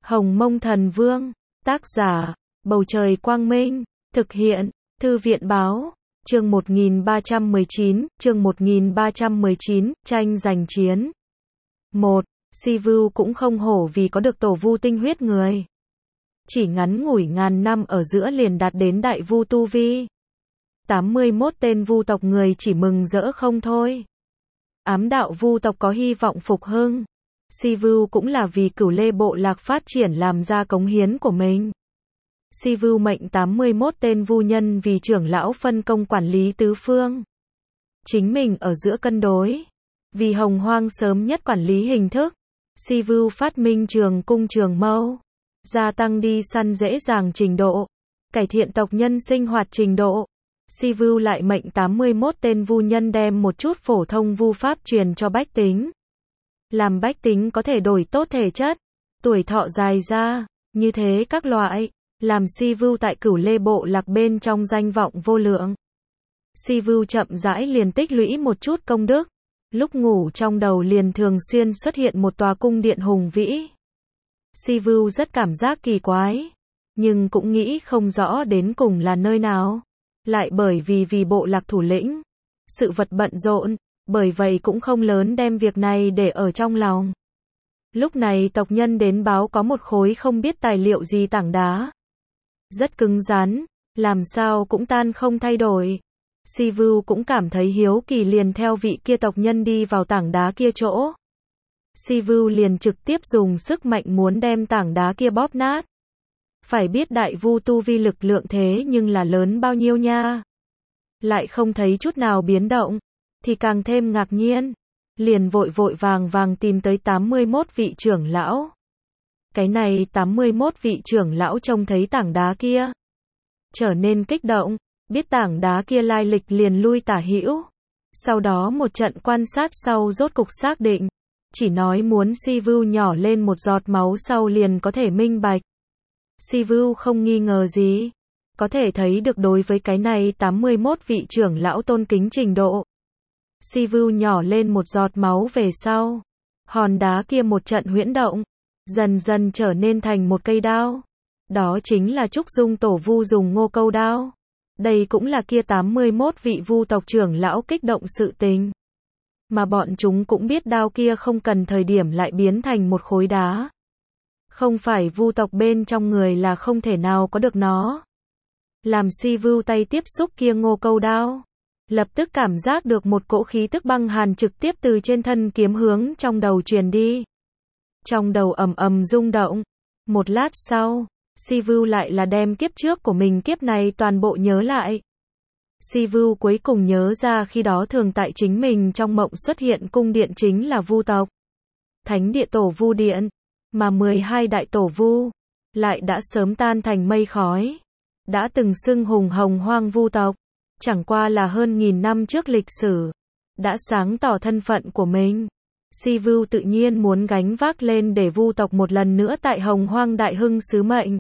Hồng Mông Thần Vương, tác giả, Bầu Trời Quang Minh, thực hiện, Thư viện Báo, chương 1319, tranh giành chiến. 1. Sivu cũng không hổ vì có được tổ vu tinh huyết người. Chỉ ngắn ngủi ngàn năm ở giữa liền đạt đến đại vu tu vi. 81 tên vu tộc người chỉ mừng rỡ không thôi. Ám đạo vu tộc có hy vọng phục hưng. Sivu cũng là vì Cửu Lê bộ lạc phát triển làm ra cống hiến của mình. Sivu mệnh 81 tên vu nhân vì trưởng lão phân công quản lý tứ phương. Chính mình ở giữa cân đối. Vì Hồng Hoang sớm nhất quản lý hình thức, Sivu phát minh trường cung trường mâu, gia tăng đi săn dễ dàng trình độ, cải thiện tộc nhân sinh hoạt trình độ. Sivu lại mệnh 81 tên vu nhân đem một chút phổ thông vu pháp truyền cho bách tính. Làm bách tính có thể đổi tốt thể chất, tuổi thọ dài ra, như thế các loại, làm Sivu tại Cửu Lê bộ lạc bên trong danh vọng vô lượng. Sivu chậm rãi liền tích lũy một chút công đức, lúc ngủ trong đầu liền thường xuyên xuất hiện một tòa cung điện hùng vĩ. Sivu rất cảm giác kỳ quái, nhưng cũng nghĩ không rõ đến cùng là nơi nào. Lại bởi vì bộ lạc thủ lĩnh, sự vật bận rộn, bởi vậy cũng không lớn đem việc này để ở trong lòng. Lúc này tộc nhân đến báo có một khối không biết tài liệu gì tảng đá. Rất cứng rắn, làm sao cũng tan không thay đổi. Sivu cũng cảm thấy hiếu kỳ liền theo vị kia tộc nhân đi vào tảng đá kia chỗ. Sivu liền trực tiếp dùng sức mạnh muốn đem tảng đá kia bóp nát. Phải biết đại vu tu vi lực lượng thế nhưng là lớn bao nhiêu nha. Lại không thấy chút nào biến động, thì càng thêm ngạc nhiên. Liền vội vàng tìm tới 81 vị trưởng lão. Cái này 81 vị trưởng lão trông thấy tảng đá kia, trở nên kích động, biết tảng đá kia lai lịch liền lui tả hữu. Sau đó một trận quan sát sau rốt cục xác định, chỉ nói muốn Sivu nhỏ lên một giọt máu sau liền có thể minh bạch. Sivu không nghi ngờ gì, có thể thấy được đối với cái này 81 vị trưởng lão tôn kính trình độ. Sivu nhỏ lên một giọt máu về sau, hòn đá kia một trận huyễn động, dần dần trở nên thành một cây đao. Đó chính là Trúc Dung tổ vu dùng ngô câu đao. Đây cũng là kia 81 vị vu tộc trưởng lão kích động sự tình. Mà bọn chúng cũng biết đao kia không cần thời điểm lại biến thành một khối đá. Không phải vu tộc bên trong người là không thể nào có được nó. Làm Sivu tay tiếp xúc kia ngô câu đao, lập tức cảm giác được một cỗ khí tức băng hàn trực tiếp từ trên thân kiếm hướng trong đầu truyền đi. Trong đầu ầm ầm rung động. Một lát sau, Sivu lại là đem kiếp trước của mình kiếp này toàn bộ nhớ lại. Sivu cuối cùng nhớ ra khi đó thường tại chính mình trong mộng xuất hiện cung điện chính là vu tộc. Thánh địa tổ vu điện, mà 12 đại tổ vu, lại đã sớm tan thành mây khói. Đã từng xưng hùng Hồng Hoang vu tộc, chẳng qua là hơn nghìn năm trước lịch sử, đã sáng tỏ thân phận của mình. Sivu tự nhiên muốn gánh vác lên để vu tộc một lần nữa tại Hồng Hoang đại hưng sứ mệnh.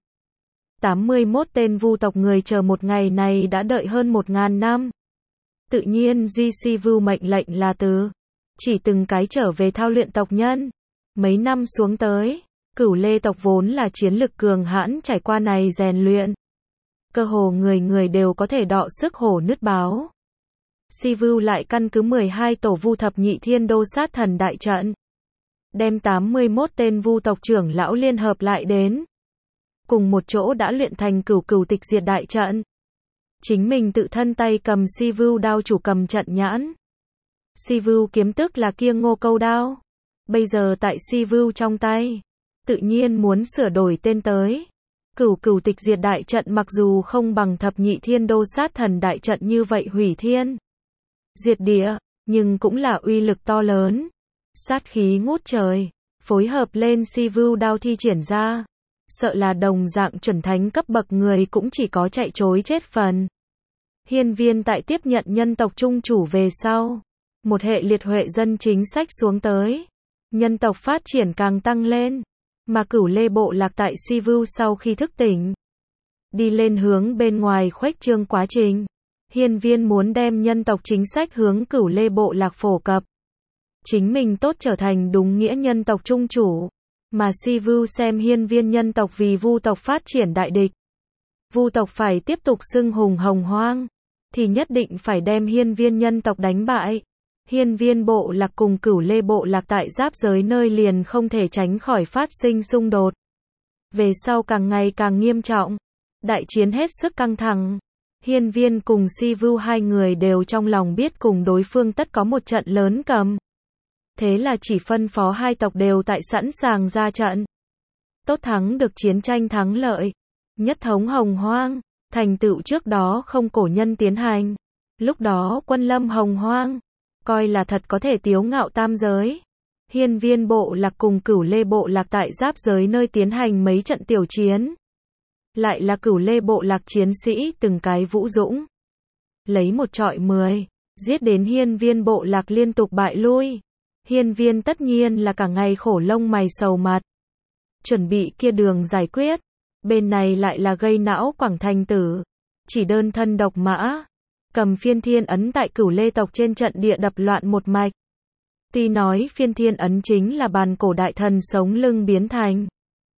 81 tên vu tộc người chờ một ngày này đã đợi hơn 1000 năm. Tự nhiên duy Sivu mệnh lệnh là chỉ từng cái trở về thao luyện tộc nhân. Mấy năm xuống tới, Cửu Lê tộc vốn là chiến lực cường hãn trải qua này rèn luyện. Cơ hồ người người đều có thể đọ sức hổ nứt báo. Sivu lại căn cứ 12 tổ vu thập nhị thiên đô sát thần đại trận, đem 81 tên vu tộc trưởng lão liên hợp lại đến. Cùng một chỗ đã luyện thành cửu tịch diệt đại trận. Chính mình tự thân tay cầm Sivu đao chủ cầm trận nhãn. Sivu kiếm tức là kia ngô câu đao. Bây giờ tại Sivu trong tay, tự nhiên muốn sửa đổi tên tới. Cửu tịch diệt đại trận mặc dù không bằng thập nhị thiên đô sát thần đại trận như vậy hủy thiên diệt địa, nhưng cũng là uy lực to lớn. Sát khí ngút trời, phối hợp lên Sivu đao thi triển ra. Sợ là đồng dạng chuẩn thánh cấp bậc người cũng chỉ có chạy trối chết phần. Hiên Viên tại tiếp nhận nhân tộc trung chủ về sau, một hệ liệt huệ dân chính sách xuống tới. Nhân tộc phát triển càng tăng lên. Mà Cửu Lê bộ lạc tại Sivu sau khi thức tỉnh, đi lên hướng bên ngoài khuếch trương quá trình. Hiên Viên muốn đem nhân tộc chính sách hướng Cửu Lê bộ lạc phổ cập. Chính mình tốt trở thành đúng nghĩa nhân tộc trung chủ. Mà Sivu xem hiên viên nhân tộc vì Vu tộc phát triển đại địch. Vu tộc phải tiếp tục xưng hùng hồng hoang, thì nhất định phải đem hiên viên nhân tộc đánh bại. Hiên viên bộ lạc cùng Cửu Lê bộ lạc tại giáp giới nơi liền không thể tránh khỏi phát sinh xung đột. Về sau càng ngày càng nghiêm trọng, đại chiến hết sức căng thẳng. Hiên viên cùng Sivu hai người đều trong lòng biết cùng đối phương tất có một trận lớn cầm. Thế là chỉ phân phó hai tộc đều tại sẵn sàng ra trận. Tốt thắng được chiến tranh thắng lợi. Nhất thống hồng hoang, thành tựu trước đó không cổ nhân tiến hành. Lúc đó quân lâm hồng hoang, coi là thật có thể tiếu ngạo tam giới. Hiên viên bộ lạc cùng Cửu Lê bộ lạc tại giáp giới nơi tiến hành mấy trận tiểu chiến. Lại là Cửu Lê bộ lạc chiến sĩ từng cái vũ dũng. Lấy một trọi 10, giết đến hiên viên bộ lạc liên tục bại lui. Hiên viên tất nhiên là cả ngày khổ lông mày sầu mặt. Chuẩn bị kia đường giải quyết. Bên này lại là gây não Quảng Thành Tử. Chỉ đơn thân độc mã. Cầm phiên thiên ấn tại Cửu Lê tộc trên trận địa đập loạn một mạch. Tuy nói phiên thiên ấn chính là bàn cổ đại thần sống lưng biến thành.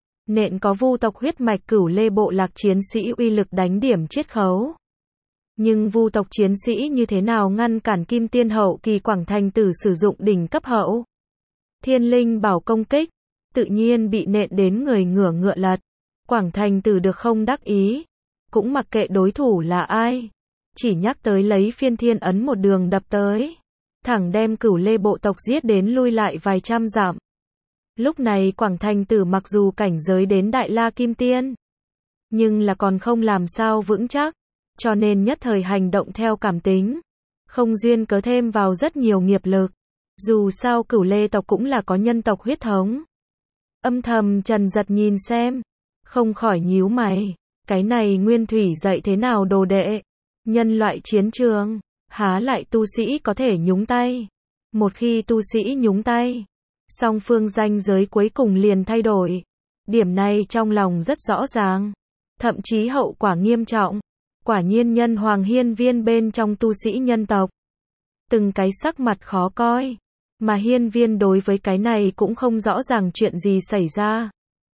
Nện có Vu tộc huyết mạch Cửu Lê bộ lạc chiến sĩ uy lực đánh điểm chiết khấu. Nhưng Vu tộc chiến sĩ như thế nào ngăn cản Kim Tiên hậu kỳ Quảng Thành Tử sử dụng đỉnh cấp hậu Thiên Linh bảo công kích, tự nhiên bị nện đến người ngửa ngựa lật. Quảng Thành Tử được không đắc ý, cũng mặc kệ đối thủ là ai, chỉ nhắc tới lấy phiên thiên ấn một đường đập tới, thẳng đem Cửu Lê bộ tộc giết đến lui lại vài trăm dặm. Lúc này Quảng Thành Tử mặc dù cảnh giới đến Đại La Kim Tiên, nhưng là còn không làm sao vững chắc, cho nên nhất thời hành động theo cảm tính, không duyên cớ thêm vào rất nhiều nghiệp lực. Dù sao Cửu Lê tộc cũng là có nhân tộc huyết thống. Âm thầm Trần Giật nhìn xem, không khỏi nhíu mày, cái này Nguyên Thủy dạy thế nào đồ đệ? Nhân loại chiến trường, há lại tu sĩ có thể nhúng tay? Một khi tu sĩ nhúng tay, song phương ranh giới cuối cùng liền thay đổi. Điểm này trong lòng rất rõ ràng, thậm chí hậu quả nghiêm trọng. Quả nhiên nhân hoàng hiên viên bên trong tu sĩ nhân tộc, từng cái sắc mặt khó coi, mà hiên viên đối với cái này cũng không rõ ràng chuyện gì xảy ra.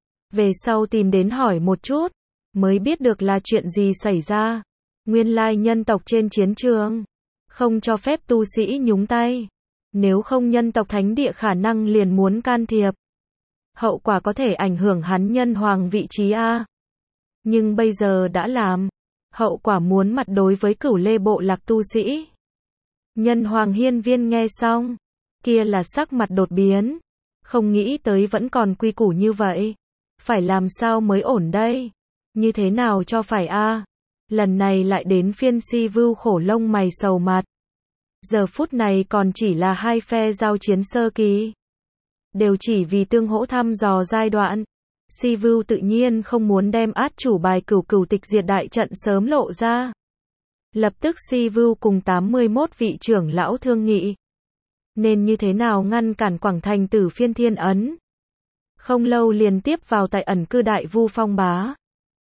Về sau tìm đến hỏi một chút, mới biết được là chuyện gì xảy ra. Nguyên lai nhân tộc trên chiến trường, không cho phép tu sĩ nhúng tay. Nếu không nhân tộc thánh địa khả năng liền muốn can thiệp. Hậu quả có thể ảnh hưởng hắn nhân hoàng vị trí A. Nhưng bây giờ đã làm. Hậu quả muốn mặt đối với Cửu Lê bộ lạc tu sĩ. Nhân hoàng hiên viên nghe xong, kia là sắc mặt đột biến. Không nghĩ tới vẫn còn quy củ như vậy. Phải làm sao mới ổn đây? Như thế nào cho phải a? Lần này lại đến phiên Sivu khổ lông mày sầu mặt. Giờ phút này còn chỉ là hai phe giao chiến sơ kỳ. Đều chỉ vì tương hỗ thăm dò giai đoạn. Sivu tự nhiên không muốn đem át chủ bài cửu cửu tịch diệt đại trận sớm lộ ra. Lập tức Sivu cùng 81 vị trưởng lão thương nghị. Nên như thế nào ngăn cản Quảng Thành Tử phiên thiên ấn. Không lâu liền tiếp vào tại ẩn cư Đại Vu Phong Bá.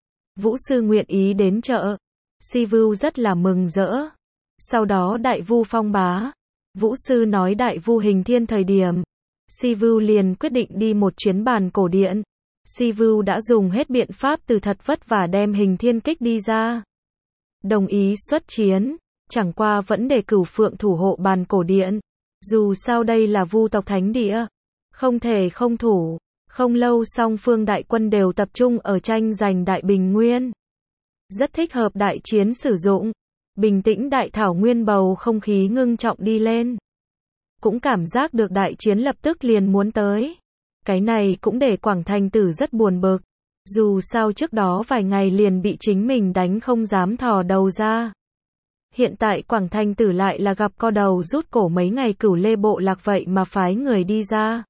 Vũ sư nguyện ý đến trợ. Sivu rất là mừng rỡ. Sau đó Đại Vu Phong Bá, Vũ sư nói Đại Vu hình thiên thời điểm, Sivu liền quyết định đi một chuyến bàn cổ điện. Sivu đã dùng hết biện pháp từ thật vất vả đem hình thiên kích đi ra. Đồng ý xuất chiến, chẳng qua vẫn để Cửu Phượng thủ hộ bàn cổ điện. Dù sao đây là Vu tộc thánh địa, không thể không thủ. Không lâu song phương đại quân đều tập trung ở tranh giành Đại Bình Nguyên. Rất thích hợp đại chiến sử dụng. Bình tĩnh đại thảo nguyên bầu không khí ngưng trọng đi lên. Cũng cảm giác được đại chiến lập tức liền muốn tới. Cái này cũng để Quảng Thành Tử rất buồn bực. Dù sao trước đó vài ngày liền bị chính mình đánh không dám thò đầu ra. Hiện tại Quảng Thành Tử lại là gặp co đầu rút cổ mấy ngày Cửu Lê bộ lạc vậy mà phái người đi ra.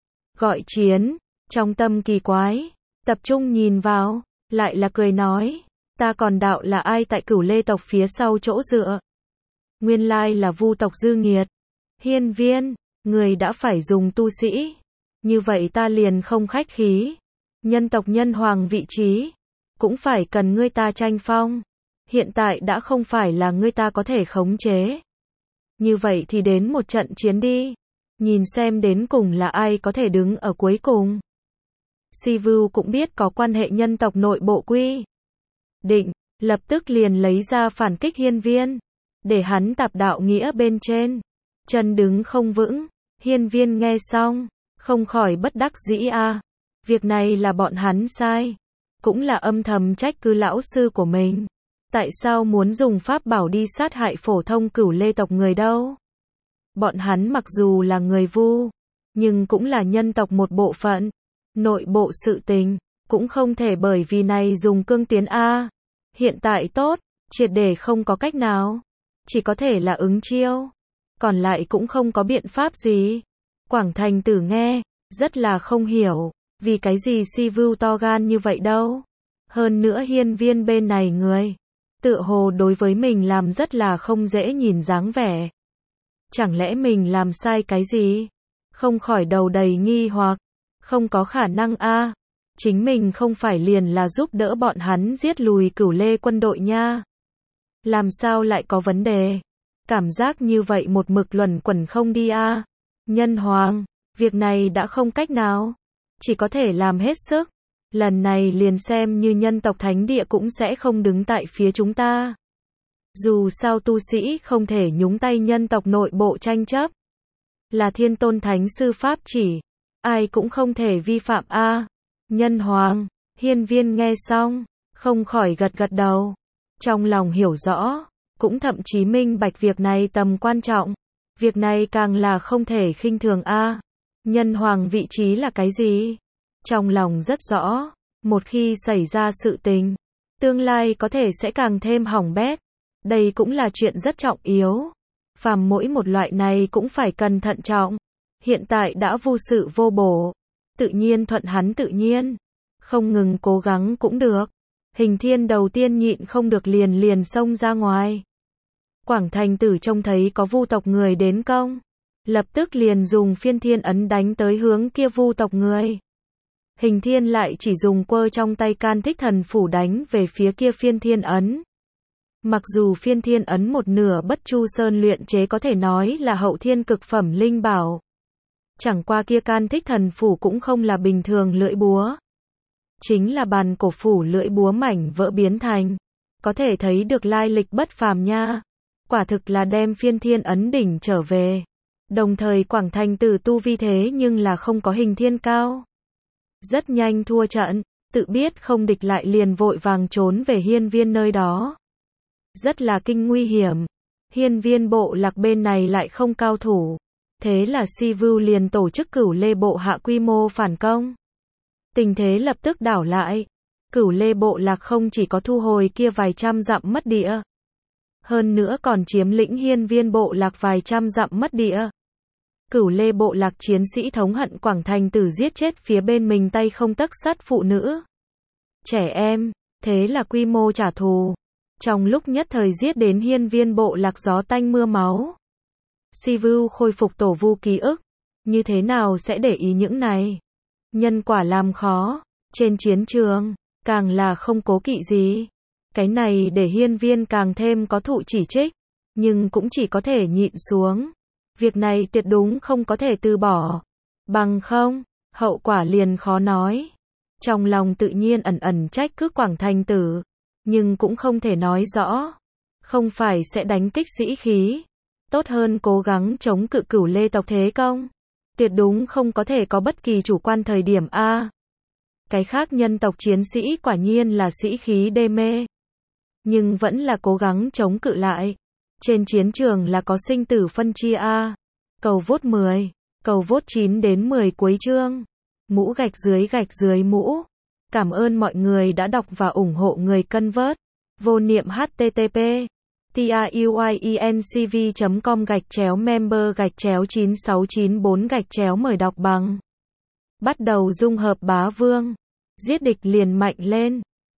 Gọi chiến, trong tâm kỳ quái, tập trung nhìn vào, lại là cười nói. Ta còn đạo là ai tại Cửu Lê tộc phía sau chỗ dựa. Nguyên lai là Vu tộc dư nghiệt. Hiên viên, người đã phải dùng tu sĩ. Như vậy ta liền không khách khí. Nhân tộc nhân hoàng vị trí, cũng phải cần ngươi ta tranh phong. Hiện tại đã không phải là ngươi ta có thể khống chế. Như vậy thì đến một trận chiến đi. Nhìn xem đến cùng là ai có thể đứng ở cuối cùng. Sivu cũng biết có quan hệ nhân tộc nội bộ quy định, lập tức liền lấy ra phản kích Hiên Viên, để hắn tạp đạo nghĩa bên trên, chân đứng không vững. Hiên Viên nghe xong, không khỏi bất đắc dĩ a, việc này là bọn hắn sai, cũng là âm thầm trách cứ lão sư của mình. Tại sao muốn dùng pháp bảo đi sát hại phổ thông Cửu Lê tộc người đâu? Bọn hắn mặc dù là người Vu, nhưng cũng là nhân tộc một bộ phận. Nội bộ sự tình, cũng không thể bởi vì này dùng cương tiến a. Hiện tại tốt, triệt để không có cách nào. Chỉ có thể là ứng chiêu. Còn lại cũng không có biện pháp gì. Quảng Thành Tử nghe, rất là không hiểu, vì cái gì Sivu to gan như vậy đâu. Hơn nữa Hiên Viên bên này người, tựa hồ đối với mình làm rất là không dễ nhìn dáng vẻ. Chẳng lẽ mình làm sai cái gì? Không khỏi đầu đầy nghi hoặc, không có khả năng a, chính mình không phải liền là giúp đỡ bọn hắn giết lùi Cửu Lê quân đội nha. Làm sao lại có vấn đề? Cảm giác như vậy một mực luẩn quẩn không đi a. Nhân hoàng, việc này đã không cách nào, chỉ có thể làm hết sức. Lần này liền xem như nhân tộc thánh địa cũng sẽ không đứng tại phía chúng ta. Dù sao tu sĩ không thể nhúng tay nhân tộc nội bộ tranh chấp. Là Thiên Tôn Thánh Sư pháp chỉ, ai cũng không thể vi phạm a. Nhân hoàng, Hiên Viên nghe xong, không khỏi gật gật đầu. Trong lòng hiểu rõ, cũng thậm chí minh bạch việc này tầm quan trọng. Việc này càng là không thể khinh thường a. Nhân hoàng vị trí là cái gì? Trong lòng rất rõ, một khi xảy ra sự tình, tương lai có thể sẽ càng thêm hỏng bét. Đây cũng là chuyện rất trọng yếu. Phàm mỗi một loại này cũng phải cẩn thận trọng. Hiện tại đã vô sự vô bổ, tự nhiên thuận hắn tự nhiên, không ngừng cố gắng cũng được. Hình Thiên đầu tiên nhịn không được liền xông ra ngoài. Quảng Thành Tử trông thấy có Vu tộc người đến công, lập tức liền dùng Phiên Thiên ấn đánh tới hướng kia Vu tộc người. Hình Thiên lại chỉ dùng quơ trong tay Can Thích Thần phủ đánh về phía kia Phiên Thiên ấn. Mặc dù Phiên Thiên ấn một nửa Bất Chu Sơn luyện chế có thể nói là hậu thiên cực phẩm linh bảo. Chẳng qua kia Can Thích Thần phủ cũng không là bình thường lưỡi búa. Chính là bàn cổ phủ lưỡi búa mảnh vỡ biến thành. Có thể thấy được lai lịch bất phàm nha. Quả thực là đem Phiên Thiên ấn đỉnh trở về. Đồng thời Quảng Thành Tử tu vi thế nhưng là không có Hình Thiên cao. Rất nhanh thua trận, tự biết không địch lại liền vội vàng trốn về Hiên Viên nơi đó. Rất là kinh nguy hiểm. Hiên Viên bộ lạc bên này lại không cao thủ. Thế là Sivu liền tổ chức Cửu Lê bộ hạ quy mô phản công. Tình thế lập tức đảo lại. Cửu Lê bộ lạc không chỉ có thu hồi kia vài trăm dặm mất địa, hơn nữa còn chiếm lĩnh Hiên Viên bộ lạc vài trăm dặm mất địa. Cửu Lê bộ lạc chiến sĩ thống hận Quảng Thành Tử giết chết phía bên mình tay không tấc sắt phụ nữ, trẻ em, thế là quy mô trả thù. Trong lúc nhất thời giết đến Hiên Viên bộ lạc gió tanh mưa máu. Sivu khôi phục tổ vu ký ức, như thế nào sẽ để ý những này? Nhân quả làm khó, trên chiến trường, càng là không cố kỵ gì. Cái này để Hiên Viên càng thêm có thụ chỉ trích, nhưng cũng chỉ có thể nhịn xuống. Việc này tuyệt đúng không có thể từ bỏ. Bằng không, hậu quả liền khó nói. Trong lòng tự nhiên ẩn ẩn trách cứ Quảng Thành Tử, nhưng cũng không thể nói rõ. Không phải sẽ đánh kích sĩ khí, tốt hơn cố gắng chống cự Cửu Lê tộc thế công. Tuyệt đúng không có thể có bất kỳ chủ quan thời điểm a. Cái khác nhân tộc chiến sĩ quả nhiên là sĩ khí đê mê, nhưng vẫn là cố gắng chống cự lại. Trên chiến trường là có sinh tử phân chia a. Cầu vote 10, cầu vote 9 đến 10 cuối chương. Mũ gạch dưới mũ. Cảm ơn mọi người đã đọc và ủng hộ người cân vớt. Vô niệm http truyencv.com/member/9694 mời đọc bằng. Bắt đầu dung hợp bá vương. Giết địch liền mạnh lên.